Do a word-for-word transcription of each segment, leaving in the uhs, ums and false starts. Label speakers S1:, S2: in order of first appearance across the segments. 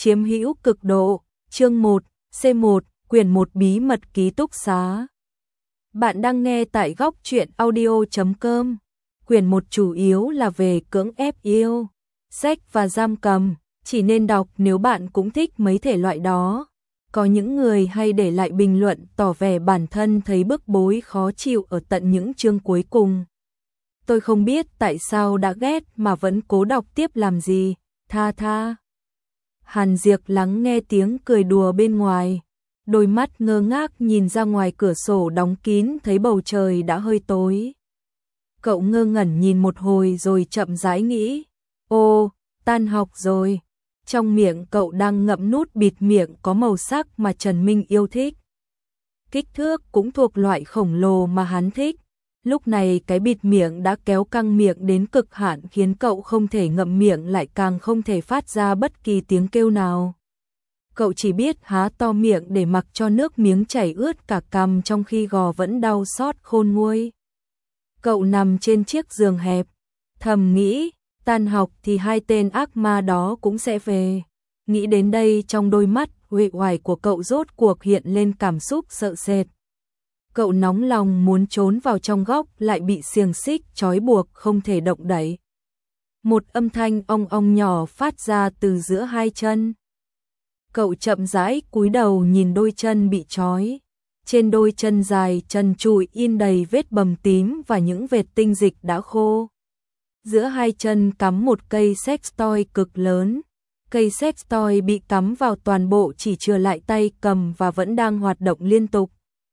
S1: chiếm hữu cực độ, chương một, C một, quyển một bí mật ký túc xá. Bạn đang nghe tại góc truyện audio chấm com. Quyển một chủ yếu là về cưỡng ép yêu, sách và giam cầm, chỉ nên đọc nếu bạn cũng thích mấy thể loại đó. Có những người hay để lại bình luận tỏ vẻ bản thân thấy bức bối khó chịu ở tận những chương cuối cùng. Tôi không biết tại sao đã ghét mà vẫn cố đọc tiếp làm gì, tha tha. Hàn Diệp lắng nghe tiếng cười đùa bên ngoài, đôi mắt ngơ ngác nhìn ra ngoài cửa sổ đóng kín thấy bầu trời đã hơi tối. Cậu ngơ ngẩn nhìn một hồi rồi chậm rãi nghĩ, ô, tan học rồi. Trong miệng cậu đang ngậm nút bịt miệng có màu sắc mà Trần Minh yêu thích. Kích thước cũng thuộc loại khổng lồ mà hắn thích. Lúc này cái bịt miệng đã kéo căng miệng đến cực hạn khiến cậu không thể ngậm miệng lại càng không thể phát ra bất kỳ tiếng kêu nào. Cậu chỉ biết há to miệng để mặc cho nước miếng chảy ướt cả cằm trong khi gò vẫn đau xót khôn nguôi. Cậu nằm trên chiếc giường hẹp, thầm nghĩ, tan học thì hai tên ác ma đó cũng sẽ về. Nghĩ đến đây trong đôi mắt uể oải của cậu rốt cuộc hiện lên cảm xúc sợ sệt. Cậu nóng lòng muốn trốn vào trong góc lại bị xiềng xích trói buộc không thể động đậy. Một âm thanh ong ong nhỏ phát ra từ giữa hai chân. Cậu chậm rãi cúi đầu nhìn đôi chân bị trói. Trên đôi chân dài trần trụi in đầy vết bầm tím và những vệt tinh dịch đã khô. Giữa hai chân cắm một cây sex toy cực lớn. Cây sex toy bị cắm vào toàn bộ chỉ chừa lại tay cầm và vẫn đang hoạt động liên tục.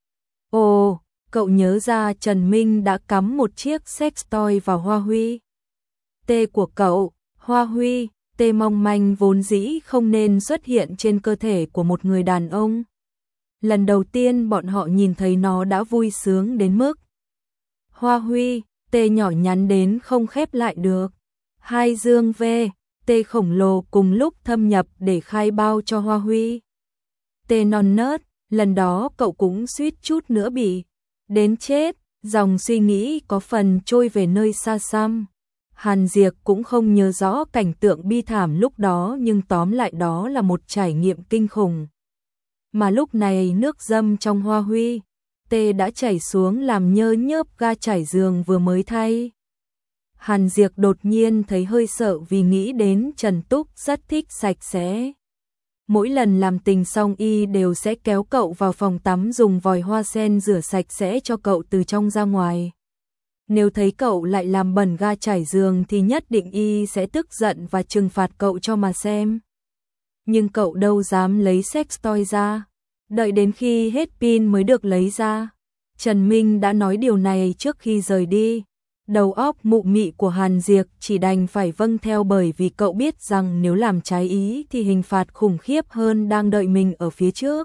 S1: Ồ, cậu nhớ ra Trần Minh đã cắm một chiếc sex toy vào Hoa Huy. Tê của cậu, Hoa Huy, tê mong manh vốn dĩ không nên xuất hiện trên cơ thể của một người đàn ông. Lần đầu tiên bọn họ nhìn thấy nó đã vui sướng đến mức. Hoa Huy, tê nhỏ nhắn đến không khép lại được. Hai dương ve, tê khổng lồ cùng lúc thâm nhập để khai bao cho Hoa Huy. Tê non nớt, lần đó cậu cũng suýt chút nữa bị đến chết, dòng suy nghĩ có phần trôi về nơi xa xăm. Hàn Diệp cũng không nhớ rõ cảnh tượng bi thảm lúc đó nhưng tóm lại đó là một trải nghiệm kinh khủng. Mà lúc này nước dâm trong Hoa Huy, tê đã chảy xuống làm nhơ nhớp ga trải giường vừa mới thay. Hàn Diệp đột nhiên thấy hơi sợ vì nghĩ đến Trần Túc rất thích sạch sẽ. Mỗi lần làm tình xong y đều sẽ kéo cậu vào phòng tắm dùng vòi hoa sen rửa sạch sẽ cho cậu từ trong ra ngoài. Nếu thấy cậu lại làm bẩn ga trải giường thì nhất định y sẽ tức giận và trừng phạt cậu cho mà xem. Nhưng cậu đâu dám lấy sex toy ra, đợi đến khi hết pin mới được lấy ra. Trần Minh đã nói điều này trước khi rời đi. Đầu óc mụ mị của Hàn Diệp chỉ đành phải vâng theo bởi vì cậu biết rằng nếu làm trái ý thì hình phạt khủng khiếp hơn đang đợi mình ở phía trước.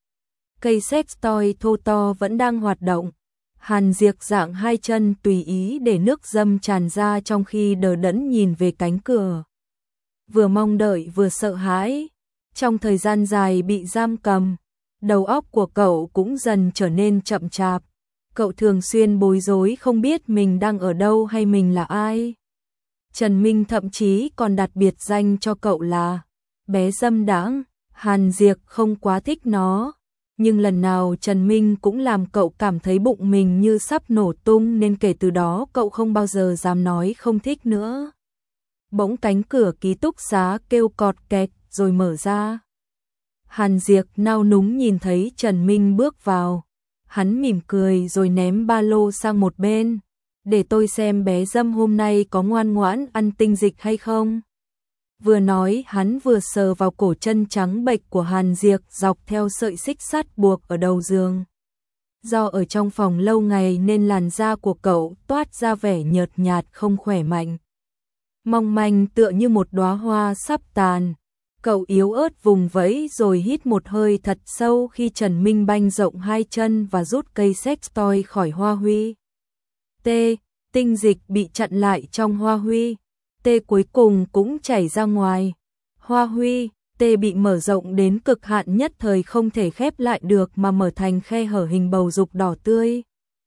S1: Cây sex toy thô to vẫn đang hoạt động. Hàn Diệp dạng hai chân tùy ý để nước dâm tràn ra trong khi đờ đẫn nhìn về cánh cửa. Vừa mong đợi vừa sợ hãi. Trong thời gian dài bị giam cầm, đầu óc của cậu cũng dần trở nên chậm chạp. Cậu thường xuyên bối rối không biết mình đang ở đâu hay mình là ai. Trần Minh thậm chí còn đặt biệt danh cho cậu là bé dâm đãng. Hàn Diệp không quá thích nó, nhưng lần nào Trần Minh cũng làm cậu cảm thấy bụng mình như sắp nổ tung nên kể từ đó cậu không bao giờ dám nói không thích nữa. Bỗng cánh cửa ký túc xá kêu cọt kẹt rồi mở ra. Hàn Diệp nao núng nhìn thấy Trần Minh bước vào. Hắn mỉm cười rồi ném ba lô sang một bên. Để tôi xem bé dâm hôm nay có ngoan ngoãn ăn tinh dịch hay không. Vừa nói hắn vừa sờ vào cổ chân trắng bệch của Hàn Diệp dọc theo sợi xích sắt buộc ở đầu giường. Do ở trong phòng lâu ngày nên làn da của cậu toát ra vẻ nhợt nhạt không khỏe mạnh. Mong manh tựa như một đóa hoa sắp tàn. Cậu yếu ớt vùng vẫy rồi hít một hơi thật sâu khi Trần Minh banh rộng hai chân và rút cây sex toy khỏi Hoa Huy. T, tinh dịch bị chặn lại trong Hoa Huy. T cuối cùng cũng chảy ra ngoài. Hoa Huy, T bị mở rộng đến cực hạn nhất thời không thể khép lại được mà mở thành khe hở hình bầu dục đỏ tươi.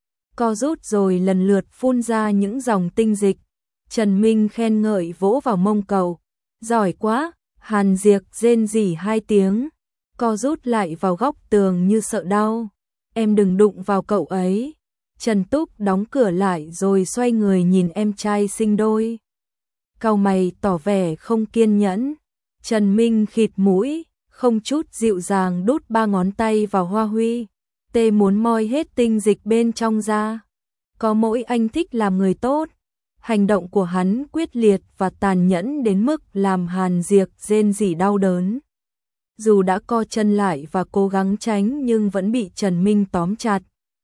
S1: Co rút rồi lần lượt phun ra những dòng tinh dịch. Trần Minh khen ngợi vỗ vào mông cậu. Giỏi quá! Hàn Diệp rên rỉ hai tiếng, co rút lại vào góc tường như sợ đau. Em đừng đụng vào cậu ấy. Trần Túc đóng cửa lại rồi xoay người nhìn em trai sinh đôi. Cau mày tỏ vẻ không kiên nhẫn. Trần Minh khịt mũi, không chút dịu dàng đút ba ngón tay vào Hoa Huy. Tê muốn moi hết tinh dịch bên trong ra. Có mỗi anh thích làm người tốt. Hành động của hắn quyết liệt và tàn nhẫn đến mức làm Hàn Diệp rên rỉ đau đớn. Dù đã co chân lại và cố gắng tránh nhưng vẫn bị Trần Minh tóm chặt.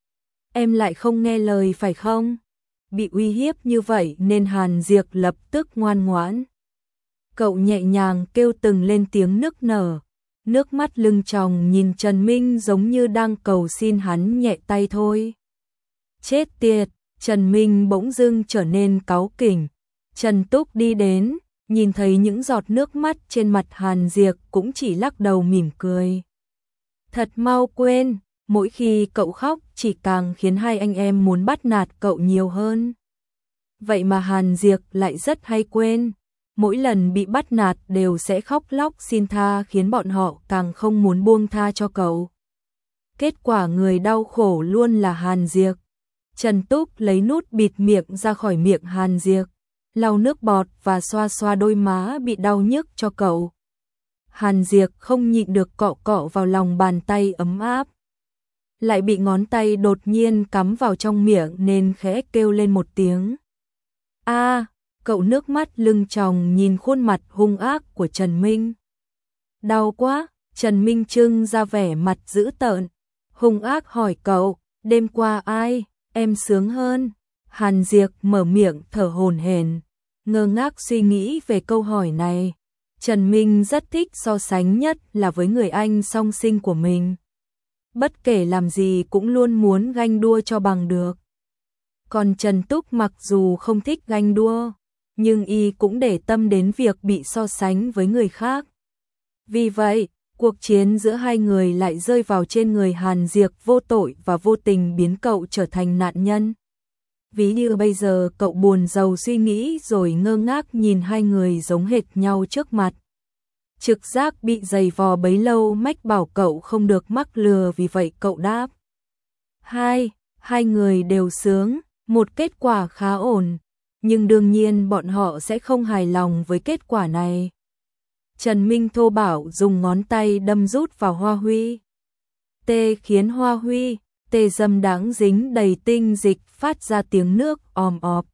S1: Em lại không nghe lời phải không? Bị uy hiếp như vậy nên Hàn Diệp lập tức ngoan ngoãn. Cậu nhẹ nhàng kêu từng lên tiếng nức nở. Nước mắt lưng tròng nhìn Trần Minh giống như đang cầu xin hắn nhẹ tay thôi. Chết tiệt, Trần Minh bỗng dưng trở nên cáu kỉnh. Trần Túc đi đến, nhìn thấy những giọt nước mắt trên mặt Hàn Diệp cũng chỉ lắc đầu mỉm cười. Thật mau quên, mỗi khi cậu khóc chỉ càng khiến hai anh em muốn bắt nạt cậu nhiều hơn. Vậy mà Hàn Diệp lại rất hay quên. Mỗi lần bị bắt nạt đều sẽ khóc lóc xin tha khiến bọn họ càng không muốn buông tha cho cậu. Kết quả người đau khổ luôn là Hàn Diệp. Trần Túc lấy nút bịt miệng ra khỏi miệng Hàn Diệp, lau nước bọt và xoa xoa đôi má bị đau nhức cho cậu. Hàn Diệp không nhịn được cọ cọ vào lòng bàn tay ấm áp. Lại bị ngón tay đột nhiên cắm vào trong miệng nên khẽ kêu lên một tiếng. A, à, cậu nước mắt lưng tròng nhìn khuôn mặt hung ác của Trần Minh. Đau quá, Trần Minh trưng ra vẻ mặt dữ tợn, hung ác hỏi cậu, đêm qua ai, em sướng hơn? Hàn Diệp mở miệng thở hổn hển, ngơ ngác suy nghĩ về câu hỏi này. Trần Minh rất thích so sánh nhất là với người anh song sinh của mình. Bất kể làm gì cũng luôn muốn ganh đua cho bằng được. Còn Trần Túc mặc dù không thích ganh đua, nhưng y cũng để tâm đến việc bị so sánh với người khác. Vì vậy, cuộc chiến giữa hai người lại rơi vào trên người Hàn Diệp vô tội và vô tình biến cậu trở thành nạn nhân. Ví như bây giờ cậu buồn rầu suy nghĩ rồi ngơ ngác nhìn hai người giống hệt nhau trước mặt. Trực giác bị giày vò bấy lâu mách bảo cậu không được mắc lừa, vì vậy cậu đáp. Hai, hai người đều sướng, một kết quả khá ổn, nhưng đương nhiên bọn họ sẽ không hài lòng với kết quả này. Trần Minh thô bạo dùng ngón tay đâm rút vào Hoa Huy. Tê khiến Hoa Huy, tê dâm đáng dính đầy tinh dịch phát ra tiếng nước òm ọp.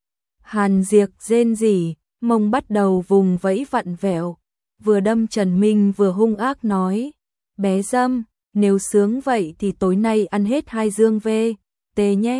S1: Hàn Diệp rên rỉ, mông bắt đầu vùng vẫy vặn vẹo. Vừa đâm Trần Minh vừa hung ác nói. Bé dâm, nếu sướng vậy thì tối nay ăn hết hai dương về, tê nhé.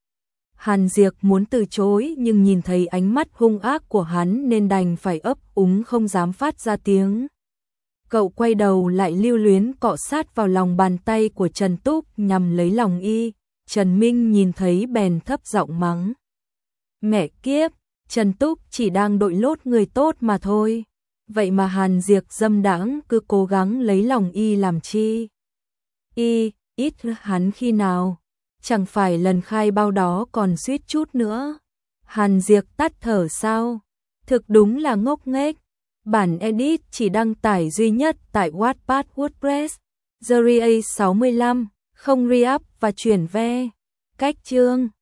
S1: Hàn Diệp muốn từ chối nhưng nhìn thấy ánh mắt hung ác của hắn nên đành phải ấp úng không dám phát ra tiếng. Cậu quay đầu lại lưu luyến cọ sát vào lòng bàn tay của Trần Túc nhằm lấy lòng y. Trần Minh nhìn thấy bèn thấp giọng mắng. Mẹ kiếp, Trần Túc chỉ đang đội lốt người tốt mà thôi. Vậy mà Hàn Diệp dâm đãng cứ cố gắng lấy lòng y làm chi? Y, ít hắn khi nào? Chẳng phải lần khai bao đó còn suýt chút nữa. Hàn Diệp tắt thở sao? Thực đúng là ngốc nghếch. Bản edit chỉ đăng tải duy nhất tại Wattpad WordPress. The Rea sáu mươi lăm, không re-up và chuyển ve. Cách chương